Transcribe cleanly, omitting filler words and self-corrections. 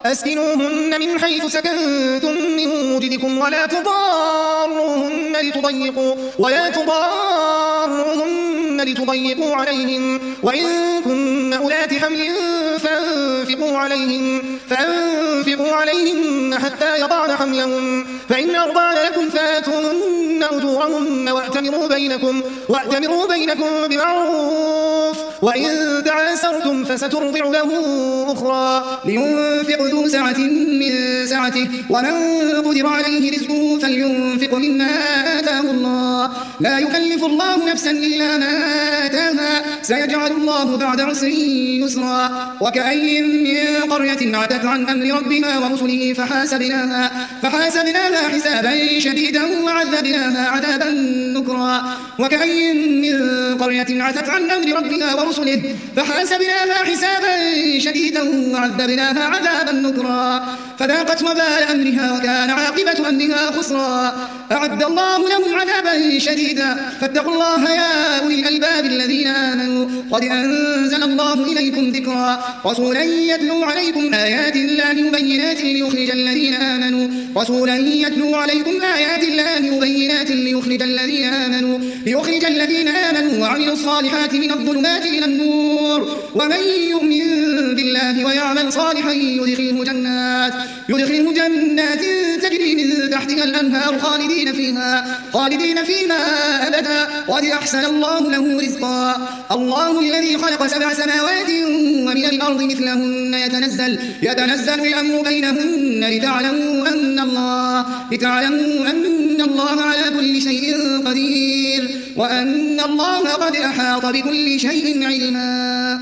أسكنوهن من حيث سكنتم من وجدكم ولا تضاروهن لتضيقوا عليهم، وإن كن أولات حمل فأنفقوا عليهن حتى يضعن حملهن، فإن أرضعن لكم فآتوهن أجورهن وأتمروا بينكم بمعروف، وإن تعاسرتم فسترضع له أخرى. لينفق ذو سعة من سعته، ومن قدر عليه رزقه فلينفق مما آتاه الله، لا يكلف الله نفسا إلا ما آتاها، سيجعل الله بعد عسر يسرا. وكأي من قرية عتت عن أمر ربها ورسله فحاسبناها حسابا شديدا وعذبناها عذابا نكرا. وكأي من قرية عتت عن أمر ربها ورسله فحاسبناها حسابا شديدا وعذبناها عذابا نكرا، فذاقت وبال أمرها وكان عاقبة أمرها خسرا. أعد الله لهم عذابا شديدا، فاتقوا الله يا أولي الألباب الذين آمنوا، قد أنزل الله إليكم ذكرا، رسولا يتلو عليكم آيات الله مبينات ليخرج الذين آمنوا وعملوا الصالحات من الظلمات إلى النور. ومن يؤمن بالله ويعمل صالحا يدخله جنات تجري من تحتها الأنهار خالدين فيها أبدا، قد أحسن الله له رزقا. الله الذي خلق 7 سماوات ومن الأرض مثلهن يتنزل الأمر بينهن لتعلموا أن الله على كل شيء قدير، وأن الله قد أحاط بكل شيء علما.